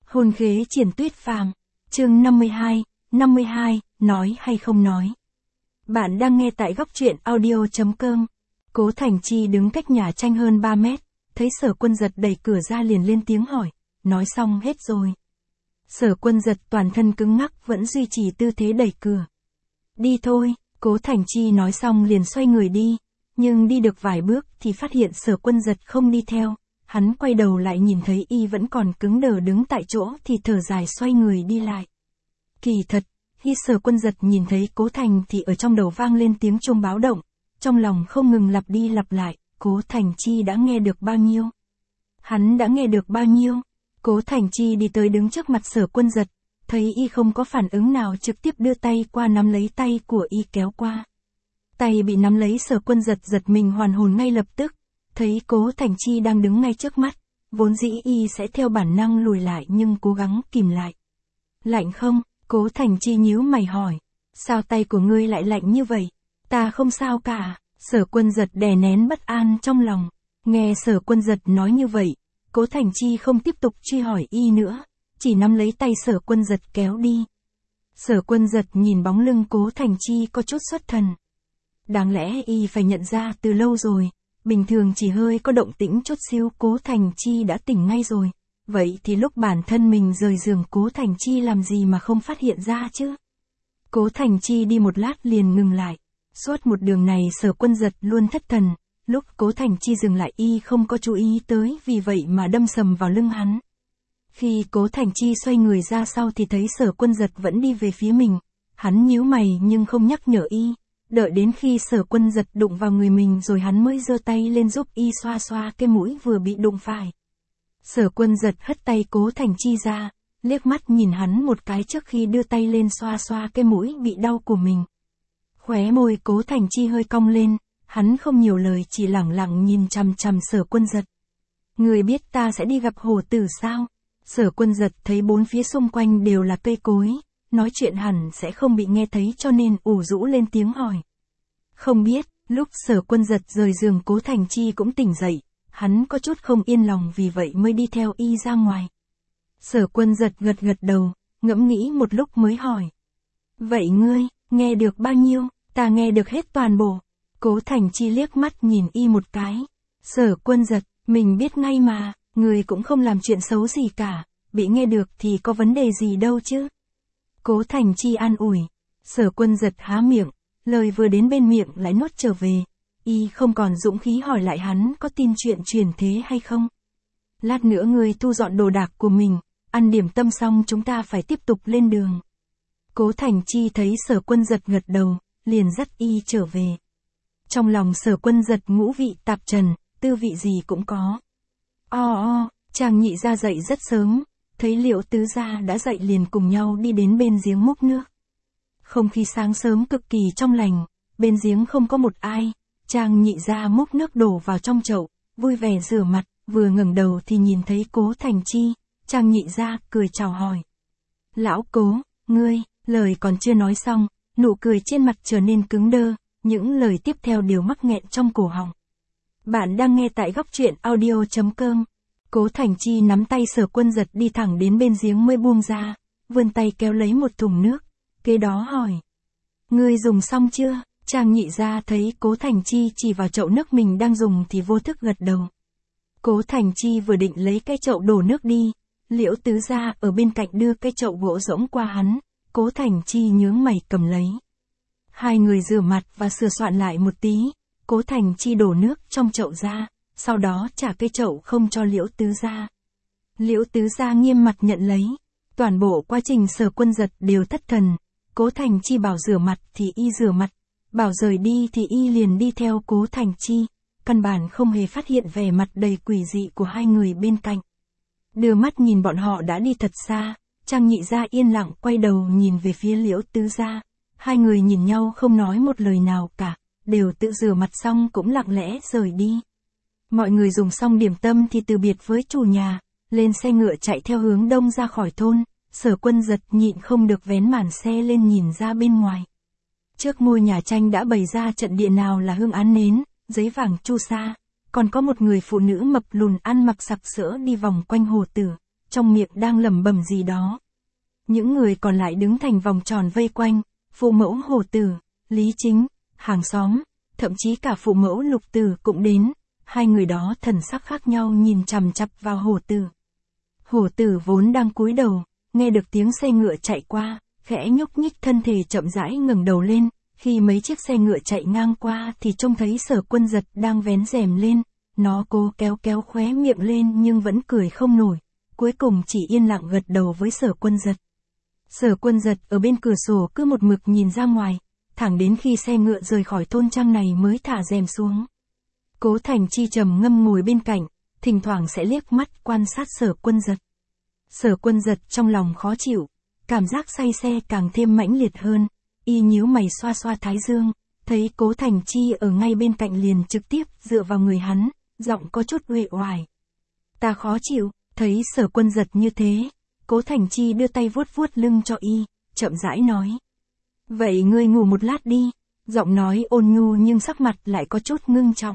Hồn khế triển tuyết phàm. Chương 52, nói hay không nói. Bạn đang nghe tại góc truyện audio.com. Cố Thành Chi đứng cách nhà tranh hơn 3 mét, thấy Sở Quân Giật đẩy cửa ra liền lên tiếng hỏi, nói xong hết rồi. Sở Quân Giật toàn thân cứng ngắc vẫn duy trì tư thế đẩy cửa. Đi thôi, Cố Thành Chi nói xong liền xoay người đi, nhưng đi được vài bước thì phát hiện Sở Quân Giật không đi theo. Hắn quay đầu lại nhìn thấy y vẫn còn cứng đờ đứng tại chỗ thì thở dài xoay người đi lại. Kỳ thật, khi Sở Quân Giật nhìn thấy Cố Thành thì ở trong đầu vang lên tiếng chuông báo động, trong lòng không ngừng lặp đi lặp lại, Cố Thành Chi đã nghe được bao nhiêu? Hắn đã nghe được bao nhiêu? Cố Thành Chi đi tới đứng trước mặt Sở Quân Giật, thấy y không có phản ứng nào trực tiếp đưa tay qua nắm lấy tay của y kéo qua. Tay bị nắm lấy Sở Quân Giật giật mình hoàn hồn ngay lập tức. Thấy Cố Thành Chi đang đứng ngay trước mắt, vốn dĩ y sẽ theo bản năng lùi lại nhưng cố gắng kìm lại. Lạnh không? Cố Thành Chi nhíu mày hỏi. Sao tay của ngươi lại lạnh như vậy? Ta không sao cả. Sở Quân Giật đè nén bất an trong lòng. Nghe Sở Quân Giật nói như vậy, Cố Thành Chi không tiếp tục truy hỏi y nữa, chỉ nắm lấy tay Sở Quân Giật kéo đi. Sở Quân Giật nhìn bóng lưng Cố Thành Chi có chút xuất thần. Đáng lẽ y phải nhận ra từ lâu rồi. Bình thường chỉ hơi có động tĩnh chút xíu Cố Thành Chi đã tỉnh ngay rồi. Vậy thì lúc bản thân mình rời giường Cố Thành Chi làm gì mà không phát hiện ra chứ? Cố Thành Chi đi một lát liền ngừng lại. Suốt một đường này Sở Quân Giật luôn thất thần. Lúc Cố Thành Chi dừng lại y không có chú ý tới vì vậy mà đâm sầm vào lưng hắn. Khi Cố Thành Chi xoay người ra sau thì thấy Sở Quân Giật vẫn đi về phía mình. Hắn nhíu mày nhưng không nhắc nhở y. Đợi đến khi Sở Quân Giật đụng vào người mình rồi hắn mới giơ tay lên giúp y xoa xoa cái mũi vừa bị đụng phải. Sở Quân Giật hất tay Cố Thành Chi ra, liếc mắt nhìn hắn một cái trước khi đưa tay lên xoa xoa cái mũi bị đau của mình. Khóe môi Cố Thành Chi hơi cong lên, hắn không nhiều lời chỉ lẳng lặng nhìn chằm chằm Sở Quân Giật. Người biết ta sẽ đi gặp hổ tử sao? Sở Quân Giật thấy bốn phía xung quanh đều là cây cối. Nói chuyện hẳn sẽ không bị nghe thấy cho nên ủ rũ lên tiếng hỏi. Không biết, lúc Sở Quân Giật rời giường Cố Thành Chi cũng tỉnh dậy, hắn có chút không yên lòng vì vậy mới đi theo y ra ngoài. Sở Quân Giật gật gật đầu, ngẫm nghĩ một lúc mới hỏi. Vậy ngươi, nghe được bao nhiêu? Ta nghe được hết toàn bộ. Cố Thành Chi liếc mắt nhìn y một cái. Sở Quân Giật, mình biết ngay mà, ngươi cũng không làm chuyện xấu gì cả, bị nghe được thì có vấn đề gì đâu chứ. Cố Thành Chi an ủi. Sở Quân Giật há miệng, lời vừa đến bên miệng lại nuốt trở về. Y không còn dũng khí hỏi lại hắn có tin chuyện truyền thế hay không. Lát nữa ngươi thu dọn đồ đạc của mình, ăn điểm tâm xong chúng ta phải tiếp tục lên đường. Cố Thành Chi thấy Sở Quân Giật gật đầu, liền dắt y trở về. Trong lòng Sở Quân Giật ngũ vị tạp trần, tư vị gì cũng có. Chàng nhị ra dậy rất sớm. Thấy Liễu Tứ gia đã dậy liền cùng nhau đi đến bên giếng múc nước. Không khí sáng sớm cực kỳ trong lành, bên giếng không có một ai, chàng nhị ra múc nước đổ vào trong chậu, vui vẻ rửa mặt, vừa ngẩng đầu thì nhìn thấy Cố Thành Chi, chàng nhị ra cười chào hỏi. Lão Cố, ngươi, lời còn chưa nói xong, nụ cười trên mặt trở nên cứng đơ, những lời tiếp theo đều mắc nghẹn trong cổ họng. Bạn đang nghe tại góc truyện audio.com. Cố Thành Chi nắm tay Sở Quân Giật đi thẳng đến bên giếng mới buông ra, vươn tay kéo lấy một thùng nước, kế đó hỏi. Ngươi dùng xong chưa? Chàng nhị ra thấy Cố Thành Chi chỉ vào chậu nước mình đang dùng thì vô thức gật đầu. Cố Thành Chi vừa định lấy cái chậu đổ nước đi, Liễu Tứ gia ở bên cạnh đưa cái chậu gỗ rỗng qua hắn, Cố Thành Chi nhướng mày cầm lấy. Hai người rửa mặt và sửa soạn lại một tí, Cố Thành Chi đổ nước trong chậu ra. Sau đó trả cái chậu không cho Liễu Tứ gia. Liễu Tứ gia nghiêm mặt nhận lấy. Toàn bộ quá trình Sở Quân Giật đều thất thần. Cố Thành Chi bảo rửa mặt thì y rửa mặt. Bảo rời đi thì y liền đi theo Cố Thành Chi. Căn bản không hề phát hiện vẻ mặt đầy quỷ dị của hai người bên cạnh. Đưa mắt nhìn bọn họ đã đi thật xa. Trang nhị gia yên lặng quay đầu nhìn về phía Liễu Tứ gia. Hai người nhìn nhau không nói một lời nào cả. Đều tự rửa mặt xong cũng lặng lẽ rời đi. Mọi người dùng xong điểm tâm thì từ biệt với chủ nhà, lên xe ngựa chạy theo hướng đông ra khỏi thôn. Sở Quân Giật nhịn không được vén màn xe lên nhìn ra bên ngoài. Trước ngôi nhà tranh đã bày ra trận địa nào là hương án nến, giấy vàng chu sa, còn có một người phụ nữ mập lùn ăn mặc sặc sỡ đi vòng quanh hồ tử, trong miệng đang lẩm bẩm gì đó. Những người còn lại đứng thành vòng tròn vây quanh, phụ mẫu Hồ Tử, Lý Chính, hàng xóm, thậm chí cả phụ mẫu Lục Tử cũng đến, hai người đó thần sắc khác nhau nhìn chằm chằm vào Hồ Tử. Hồ Tử vốn đang cúi đầu, nghe được tiếng xe ngựa chạy qua, khẽ nhúc nhích thân thể chậm rãi ngẩng đầu lên, khi mấy chiếc xe ngựa chạy ngang qua thì trông thấy Sở Quân Giật đang vén rèm lên, nó cố kéo kéo khóe miệng lên nhưng vẫn cười không nổi, cuối cùng chỉ yên lặng gật đầu với Sở Quân Giật. Sở Quân Giật ở bên cửa sổ cứ một mực nhìn ra ngoài, thẳng đến khi xe ngựa rời khỏi thôn trang này mới thả rèm xuống. Cố Thành Chi trầm ngâm ngồi bên cạnh, thỉnh thoảng sẽ liếc mắt quan sát Sở Quân Giật. Sở Quân Giật trong lòng khó chịu, cảm giác say xe càng thêm mãnh liệt hơn, y nhíu mày xoa xoa thái dương, thấy Cố Thành Chi ở ngay bên cạnh liền trực tiếp dựa vào người hắn, giọng có chút uể oải. Ta khó chịu, thấy Sở Quân Giật như thế, Cố Thành Chi đưa tay vuốt vuốt lưng cho y, chậm rãi nói. Vậy ngươi ngủ một lát đi, giọng nói ôn nhu nhưng sắc mặt lại có chút ngưng trọng.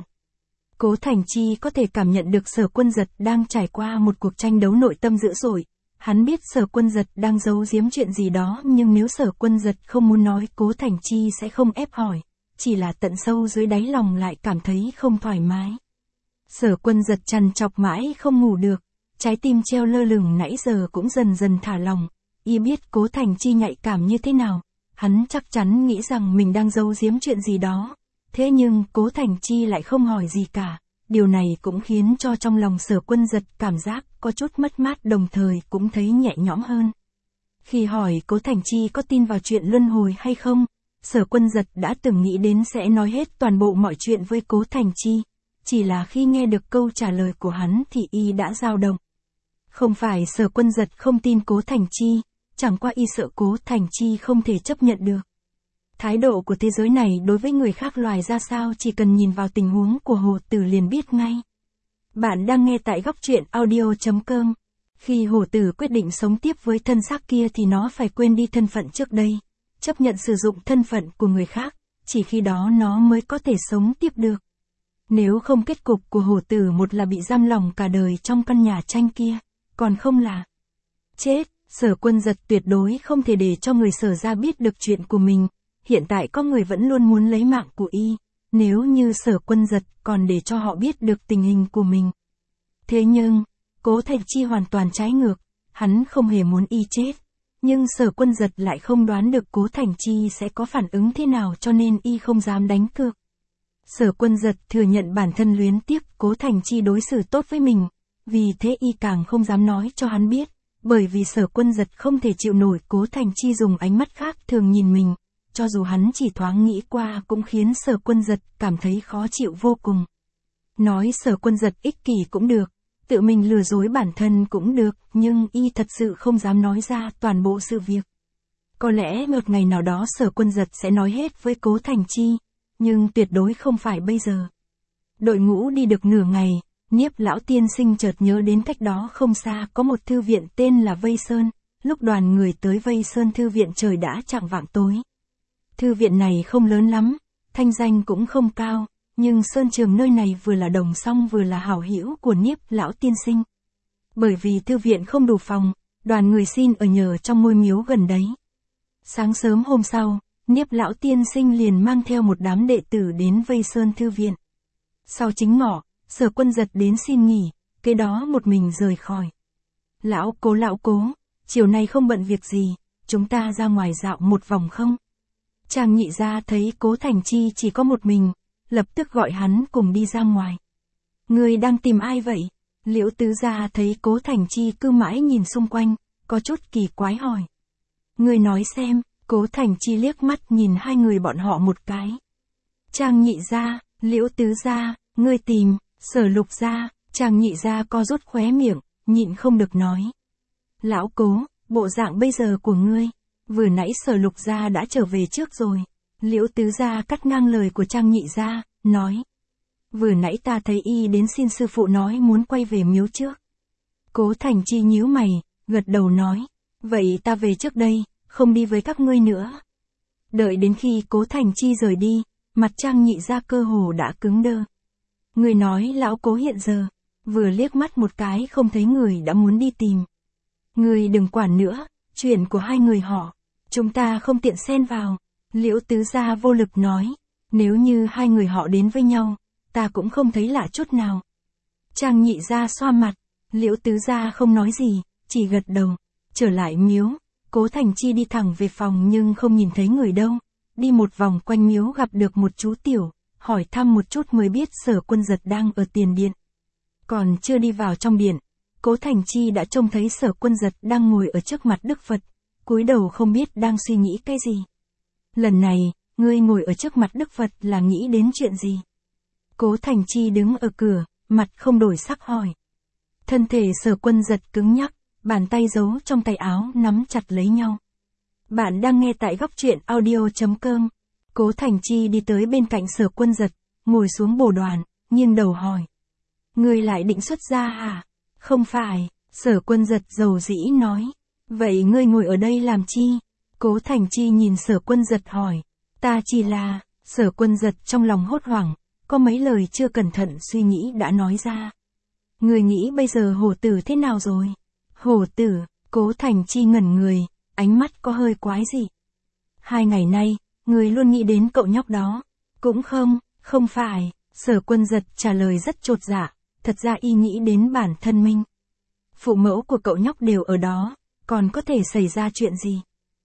Cố Thành Chi có thể cảm nhận được Sở Quân Giật đang trải qua một cuộc tranh đấu nội tâm dữ dội. Hắn biết Sở Quân Giật đang giấu giếm chuyện gì đó nhưng nếu Sở Quân Giật không muốn nói Cố Thành Chi sẽ không ép hỏi, chỉ là tận sâu dưới đáy lòng lại cảm thấy không thoải mái. Sở Quân Giật trằn trọc mãi không ngủ được, trái tim treo lơ lửng nãy giờ cũng dần dần thả lòng, y biết Cố Thành Chi nhạy cảm như thế nào, hắn chắc chắn nghĩ rằng mình đang giấu giếm chuyện gì đó, thế nhưng Cố Thành Chi lại không hỏi gì cả. Điều này cũng khiến cho trong lòng Sở Quân Giật cảm giác có chút mất mát đồng thời cũng thấy nhẹ nhõm hơn. Khi hỏi Cố Thành Chi có tin vào chuyện luân hồi hay không, Sở Quân Giật đã từng nghĩ đến sẽ nói hết toàn bộ mọi chuyện với Cố Thành Chi, chỉ là khi nghe được câu trả lời của hắn thì y đã dao động. Không phải Sở Quân Giật không tin Cố Thành Chi, chẳng qua y sợ Cố Thành Chi không thể chấp nhận được. Thái độ của thế giới này đối với người khác loài ra sao chỉ cần nhìn vào tình huống của Hồ Tử liền biết ngay. Bạn đang nghe tại góc truyện audio.com. Khi Hồ Tử quyết định sống tiếp với thân xác kia thì nó phải quên đi thân phận trước đây, chấp nhận sử dụng thân phận của người khác, chỉ khi đó nó mới có thể sống tiếp được. Nếu không kết cục của Hồ Tử một là bị giam lỏng cả đời trong căn nhà tranh kia, còn không là chết. Sở Quân Giật tuyệt đối không thể để cho người Sở gia biết được chuyện của mình. Hiện tại có người vẫn luôn muốn lấy mạng của y, nếu như Sở Quân Giật còn để cho họ biết được tình hình của mình. Thế nhưng, Cố Thành Chi hoàn toàn trái ngược, hắn không hề muốn y chết, nhưng Sở Quân Giật lại không đoán được Cố Thành Chi sẽ có phản ứng thế nào cho nên y không dám đánh cược. Sở Quân Giật thừa nhận bản thân luyến tiếc Cố Thành Chi đối xử tốt với mình, vì thế y càng không dám nói cho hắn biết, bởi vì Sở Quân Giật không thể chịu nổi Cố Thành Chi dùng ánh mắt khác thường nhìn mình. Cho dù hắn chỉ thoáng nghĩ qua cũng khiến Sở Quân Giật cảm thấy khó chịu vô cùng. Nói Sở Quân Giật ích kỷ cũng được, tự mình lừa dối bản thân cũng được, nhưng y thật sự không dám nói ra toàn bộ sự việc. Có lẽ một ngày nào đó Sở Quân Giật sẽ nói hết với Cố Thành Chi, nhưng tuyệt đối không phải bây giờ. Đội ngũ đi được nửa ngày, Niếp lão tiên sinh chợt nhớ đến cách đó không xa có một thư viện tên là Vây Sơn, lúc đoàn người tới Vây Sơn thư viện trời đã chạng vạng tối. Thư viện này không lớn lắm, thanh danh cũng không cao, nhưng Sơn Trường nơi này vừa là đồng song vừa là hảo hữu của Niếp lão tiên sinh. Bởi vì thư viện không đủ phòng, đoàn người xin ở nhờ trong ngôi miếu gần đấy. Sáng sớm hôm sau, Niếp lão tiên sinh liền mang theo một đám đệ tử đến Vây Sơn thư viện. Sau chính ngọ, Sở Quân Giật đến xin nghỉ, kế đó một mình rời khỏi. Lão cố, chiều nay không bận việc gì, chúng ta ra ngoài dạo một vòng không? Trang Nhị Gia thấy Cố Thành Chi chỉ có một mình, lập tức gọi hắn cùng đi ra ngoài. Ngươi đang tìm ai vậy? Liễu Tứ Gia thấy Cố Thành Chi cứ mãi nhìn xung quanh, có chút kỳ quái hỏi. Ngươi nói xem, Cố Thành Chi liếc mắt nhìn hai người bọn họ một cái. Trang Nhị Gia, Liễu Tứ Gia, ngươi tìm, Sở Lục Gia, Trang Nhị Gia co rút khóe miệng, nhịn không được nói. Lão Cố, bộ dạng bây giờ của ngươi. Vừa nãy Sở Lục Gia đã trở về trước rồi. Liễu Tứ Gia cắt ngang lời của Trang Nhị Gia, nói. Vừa nãy ta thấy y đến xin sư phụ nói muốn quay về miếu trước. Cố Thành Chi nhíu mày, gật đầu nói. Vậy ta về trước đây, không đi với các ngươi nữa. Đợi đến khi Cố Thành Chi rời đi, mặt Trang Nhị Gia cơ hồ đã cứng đơ. Người nói lão Cố hiện giờ, vừa liếc mắt một cái không thấy người đã muốn đi tìm. Ngươi đừng quản nữa, chuyện của hai người họ. Chúng ta không tiện xen vào. Liễu tứ gia vô lực nói. Nếu như hai người họ đến với nhau, ta cũng không thấy lạ chút nào. Trang nhị gia xoa mặt. Liễu tứ gia không nói gì, chỉ gật đầu. Trở lại miếu, Cố Thành Chi đi thẳng về phòng nhưng không nhìn thấy người đâu. Đi một vòng quanh miếu gặp được một chú tiểu, hỏi thăm một chút mới biết Sở Quân Giật đang ở tiền điện. Còn chưa đi vào trong điện, Cố Thành Chi đã trông thấy Sở Quân Giật đang ngồi ở trước mặt Đức Phật, cúi đầu không biết đang suy nghĩ cái gì. Lần này, ngươi ngồi ở trước mặt Đức Phật là nghĩ đến chuyện gì? Cố Thành Chi đứng ở cửa, mặt không đổi sắc hỏi. Thân thể Sở Quân Giật cứng nhắc, bàn tay giấu trong tay áo nắm chặt lấy nhau. Bạn đang nghe tại góc truyện audio.com. Cố Thành Chi đi tới bên cạnh Sở Quân Giật, ngồi xuống bồ đoàn, nghiêng đầu hỏi. Ngươi lại định xuất gia hả? Không phải, Sở Quân Giật dầu dĩ nói. Vậy ngươi ngồi ở đây làm chi? Cố Thành Chi nhìn Sở Quân Giật hỏi. Ta chỉ là, Sở Quân Giật trong lòng hốt hoảng, có mấy lời chưa cẩn thận suy nghĩ đã nói ra. Ngươi nghĩ bây giờ hổ tử thế nào rồi? Hổ tử, Cố Thành Chi ngẩn người, ánh mắt có hơi quái dị. 2 ngày nay, ngươi luôn nghĩ đến cậu nhóc đó. Cũng không phải, Sở Quân Giật trả lời rất chột dạ, thật ra y nghĩ đến bản thân mình. Phụ mẫu của cậu nhóc đều ở đó, còn có thể xảy ra chuyện gì?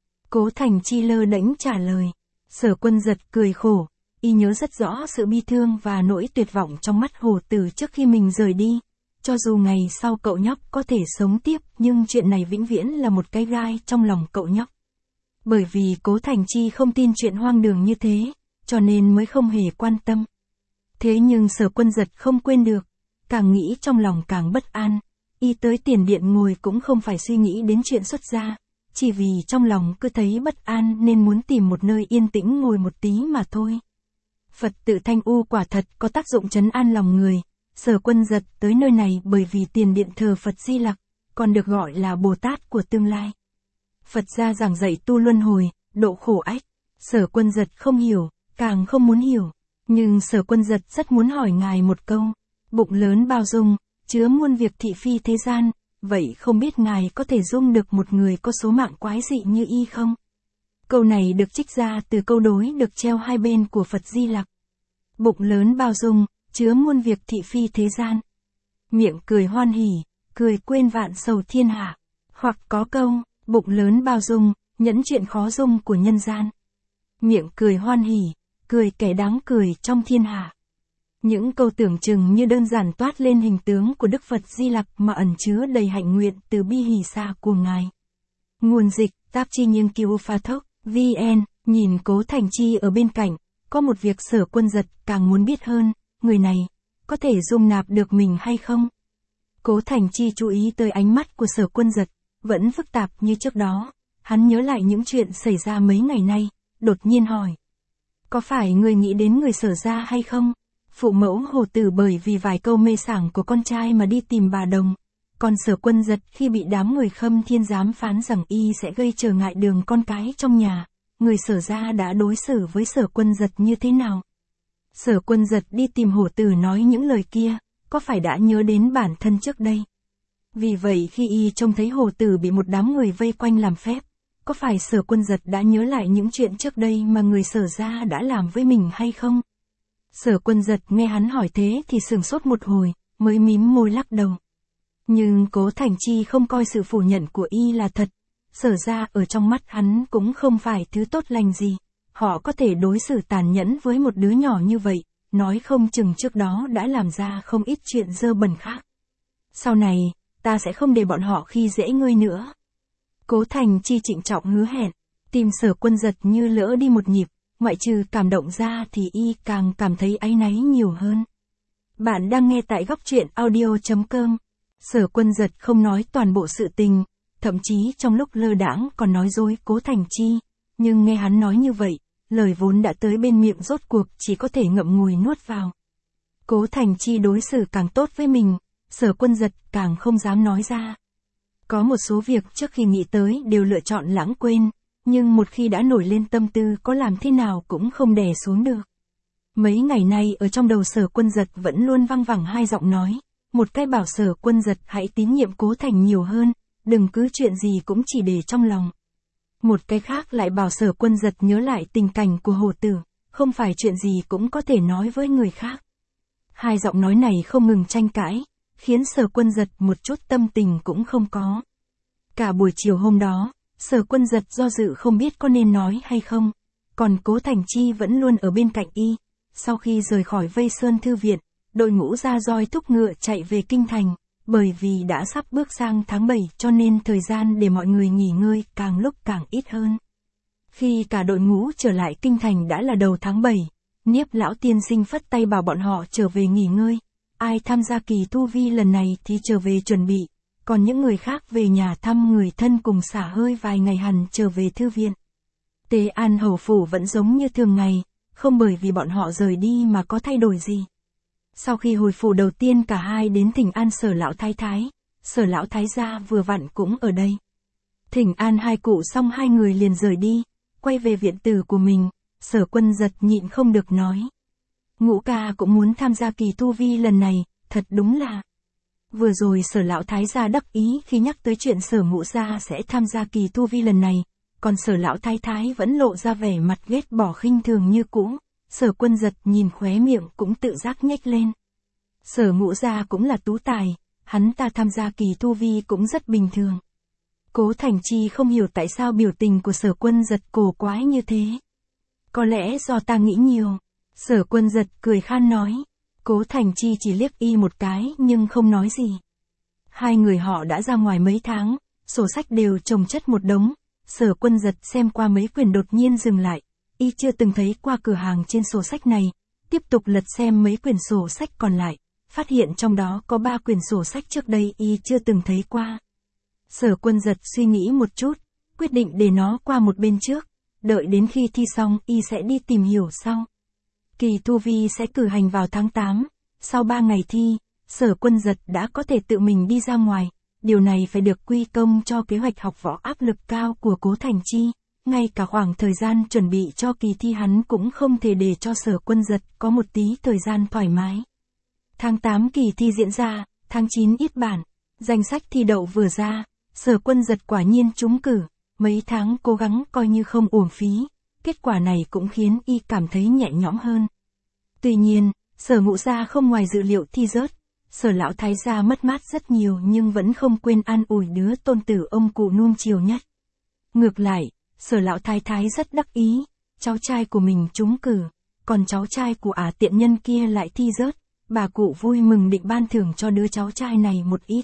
Cố Thành Chi lơ đễnh trả lời. Sở Quân Giật cười khổ, y nhớ rất rõ sự bi thương và nỗi tuyệt vọng trong mắt hổ tử trước khi mình rời đi. Cho dù ngày sau cậu nhóc có thể sống tiếp, nhưng chuyện này vĩnh viễn là một cái gai trong lòng cậu nhóc. Bởi vì Cố Thành Chi không tin chuyện hoang đường như thế, cho nên mới không hề quan tâm. Thế nhưng Sở Quân Giật không quên được, càng nghĩ trong lòng càng bất an. Y tới tiền điện ngồi cũng không phải suy nghĩ đến chuyện xuất gia, chỉ vì trong lòng cứ thấy bất an nên muốn tìm một nơi yên tĩnh ngồi một tí mà thôi. Phật tự Thanh U quả thật có tác dụng trấn an lòng người. Sở Quân Giật tới nơi này bởi vì tiền điện thờ Phật Di Lặc, còn được gọi là Bồ Tát của tương lai. Phật gia giảng dạy tu luân hồi, độ khổ ách. Sở Quân Giật không hiểu, càng không muốn hiểu. Nhưng Sở Quân Giật rất muốn hỏi ngài một câu. Bụng lớn bao dung, chứa muôn việc thị phi thế gian, vậy không biết ngài có thể dung được một người có số mạng quái dị như y không? Câu này được trích ra từ câu đối được treo hai bên của Phật Di Lặc. Bụng lớn bao dung, chứa muôn việc thị phi thế gian. Miệng cười hoan hỉ, cười quên vạn sầu thiên hạ. Hoặc có câu, bụng lớn bao dung, nhẫn chuyện khó dung của nhân gian. Miệng cười hoan hỉ, cười kẻ đáng cười trong thiên hạ. Những câu tưởng chừng như đơn giản toát lên hình tướng của Đức Phật Di Lặc mà ẩn chứa đầy hạnh nguyện từ bi hỷ xa của ngài. Nguồn dịch, tạp chí nghiên cứu pha thốc, VN, nhìn Cố Thành Chi ở bên cạnh, có một việc Sở Quân Giật càng muốn biết hơn, người này, có thể dung nạp được mình hay không? Cố Thành Chi chú ý tới ánh mắt của Sở Quân Giật, vẫn phức tạp như trước đó, hắn nhớ lại những chuyện xảy ra mấy ngày nay, đột nhiên hỏi. Có phải người nghĩ đến người Sở gia hay không? Phụ mẫu hổ tử bởi vì vài câu mê sảng của con trai mà đi tìm bà Đồng. Còn Sở Quân Giật khi bị đám người Khâm Thiên giám phán rằng y sẽ gây trở ngại đường con cái trong nhà, người Sở gia đã đối xử với Sở Quân Giật như thế nào? Sở Quân Giật đi tìm hổ tử nói những lời kia, có phải đã nhớ đến bản thân trước đây? Vì vậy khi y trông thấy hổ tử bị một đám người vây quanh làm phép, có phải Sở Quân Giật đã nhớ lại những chuyện trước đây mà người Sở gia đã làm với mình hay không? Sở Quân Giật nghe hắn hỏi thế thì sửng sốt một hồi, mới mím môi lắc đầu. Nhưng Cố Thành Chi không coi sự phủ nhận của y là thật. Sở gia ở trong mắt hắn cũng không phải thứ tốt lành gì. Họ có thể đối xử tàn nhẫn với một đứa nhỏ như vậy, nói không chừng trước đó đã làm ra không ít chuyện dơ bẩn khác. Sau này, ta sẽ không để bọn họ khi dễ ngươi nữa. Cố Thành Chi trịnh trọng hứa hẹn, tìm Sở Quân Giật như lỡ đi một nhịp, ngoại trừ cảm động ra thì y càng cảm thấy áy náy nhiều hơn. Bạn đang nghe tại góc truyện audio.com. Sở Quân Giật không nói toàn bộ sự tình, thậm chí trong lúc lơ đãng còn nói dối Cố Thành Chi, nhưng nghe hắn nói như vậy, lời vốn đã tới bên miệng rốt cuộc chỉ có thể ngậm ngùi nuốt vào. Cố Thành Chi đối xử càng tốt với mình, Sở Quân Giật càng không dám nói ra. Có một số việc trước khi nghĩ tới đều lựa chọn lãng quên, nhưng một khi đã nổi lên tâm tư có làm thế nào cũng không đè xuống được. Mấy ngày nay ở trong đầu Sở Quân Giật vẫn luôn văng vẳng hai giọng nói, một cái bảo Sở Quân Giật hãy tín nhiệm Cố Thành nhiều hơn, đừng cứ chuyện gì cũng chỉ để trong lòng. Một cái khác lại bảo Sở Quân Giật nhớ lại tình cảnh của Hồ Tử, không phải chuyện gì cũng có thể nói với người khác. Hai giọng nói này không ngừng tranh cãi, khiến Sở Quân Giật một chút tâm tình cũng không có. Cả buổi chiều hôm đó, Sở Quân Giật do dự không biết có nên nói hay không, còn Cố Thành Chi vẫn luôn ở bên cạnh y. Sau khi rời khỏi Vây Sơn Thư Viện, đội ngũ ra roi thúc ngựa chạy về Kinh Thành, bởi vì đã sắp bước sang tháng 7 cho nên thời gian để mọi người nghỉ ngơi càng lúc càng ít hơn. Khi cả đội ngũ trở lại Kinh Thành đã là đầu tháng 7, Niếp lão tiên sinh phất tay bảo bọn họ trở về nghỉ ngơi. Ai tham gia kỳ tu vi lần này thì trở về chuẩn bị, còn những người khác về nhà thăm người thân cùng xả hơi vài ngày hẳn trở về thư viện. Tế An Hầu phủ vẫn giống như thường ngày, không bởi vì bọn họ rời đi mà có thay đổi gì. Sau khi hồi phủ đầu tiên cả hai đến thỉnh an Sở lão thái thái, Sở lão thái gia vừa vặn cũng ở đây. Thỉnh an hai cụ xong hai người liền rời đi, quay về viện tử của mình. Sở Quân Giật nhịn không được nói: Ngũ ca cũng muốn tham gia kỳ tu vi lần này, thật đúng là. Vừa rồi Sở lão thái gia đắc ý khi nhắc tới chuyện Sở Ngũ gia sẽ tham gia kỳ tu vi lần này, còn Sở lão thái thái vẫn lộ ra vẻ mặt ghét bỏ khinh thường như cũ. Sở Quân Giật nhìn khóe miệng cũng tự giác nhếch lên. Sở Ngũ gia cũng là tú tài, hắn ta tham gia kỳ tu vi cũng rất bình thường. Cố Thành Chi không hiểu tại sao biểu tình của Sở Quân Giật cổ quái như thế. Có lẽ do ta nghĩ nhiều. Sở Quân Giật cười khan nói. Cố Thành Chi chỉ liếc y một cái nhưng không nói gì. Hai người họ đã ra ngoài mấy tháng, sổ sách đều chồng chất một đống. Sở Quân Giật xem qua mấy quyển đột nhiên dừng lại. Y chưa từng thấy qua cửa hàng trên sổ sách này. Tiếp tục lật xem mấy quyển sổ sách còn lại. Phát hiện trong đó có 3 quyển sổ sách trước đây y chưa từng thấy qua. Sở Quân Giật suy nghĩ một chút, quyết định để nó qua một bên trước. Đợi đến khi thi xong y sẽ đi tìm hiểu sau. Kỳ tu vi sẽ cử hành vào tháng 8, sau 3 ngày thi, Sở Quân Giật đã có thể tự mình đi ra ngoài, điều này phải được quy công cho kế hoạch học võ áp lực cao của Cố Thành Chi, ngay cả khoảng thời gian chuẩn bị cho kỳ thi hắn cũng không thể để cho Sở Quân Giật có một tí thời gian thoải mái. Tháng 8 kỳ thi diễn ra, tháng 9 ít bản, danh sách thi đậu vừa ra, Sở Quân Giật quả nhiên trúng cử. Mấy tháng cố gắng coi như không uổng phí, kết quả này cũng khiến y cảm thấy nhẹ nhõm hơn. Tuy nhiên, Sở Ngũ gia không ngoài dự liệu thi rớt, Sở lão thái gia mất mát rất nhiều nhưng vẫn không quên an ủi đứa tôn tử ông cụ nuông chiều nhất. Ngược lại, Sở lão thái thái rất đắc ý, cháu trai của mình trúng cử, còn cháu trai của tiện nhân kia lại thi rớt, bà cụ vui mừng định ban thưởng cho đứa cháu trai này một ít.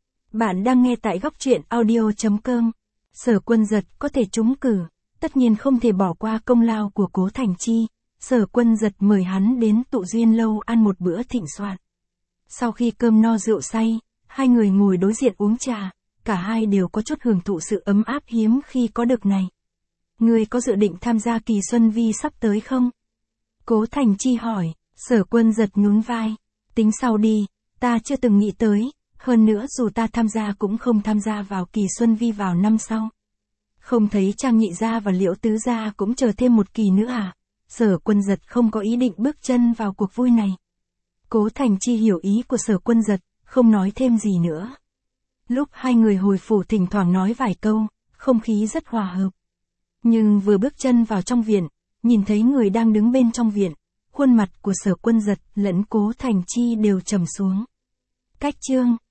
Bạn đang nghe tại góc truyện audio.com. Sở Quân Giật có thể trúng cử, tất nhiên không thể bỏ qua công lao của Cố Thành Chi. Sở Quân Giật mời hắn đến Tụ Duyên lâu ăn một bữa thịnh soạn. Sau khi cơm no rượu say, hai người ngồi đối diện uống trà, cả hai đều có chút hưởng thụ sự ấm áp hiếm khi có được này. Ngươi có dự định tham gia kỳ Xuân Vi sắp tới không? Cố Thành Chi hỏi. Sở Quân Giật nhún vai. Tính sau đi, ta chưa từng nghĩ tới. Hơn nữa dù ta tham gia cũng không tham gia vào kỳ Xuân Vi vào năm sau. Không thấy Trang Nhị gia và Liễu Tứ gia cũng chờ thêm một kỳ nữa à? Sở Quân Giật không có ý định bước chân vào cuộc vui này. Cố Thành Chi hiểu ý của Sở Quân Giật, không nói thêm gì nữa. Lúc hai người hồi phủ thỉnh thoảng nói vài câu, không khí rất hòa hợp. Nhưng vừa bước chân vào trong viện, nhìn thấy người đang đứng bên trong viện, khuôn mặt của Sở Quân Giật lẫn Cố Thành Chi đều trầm xuống. Cách chương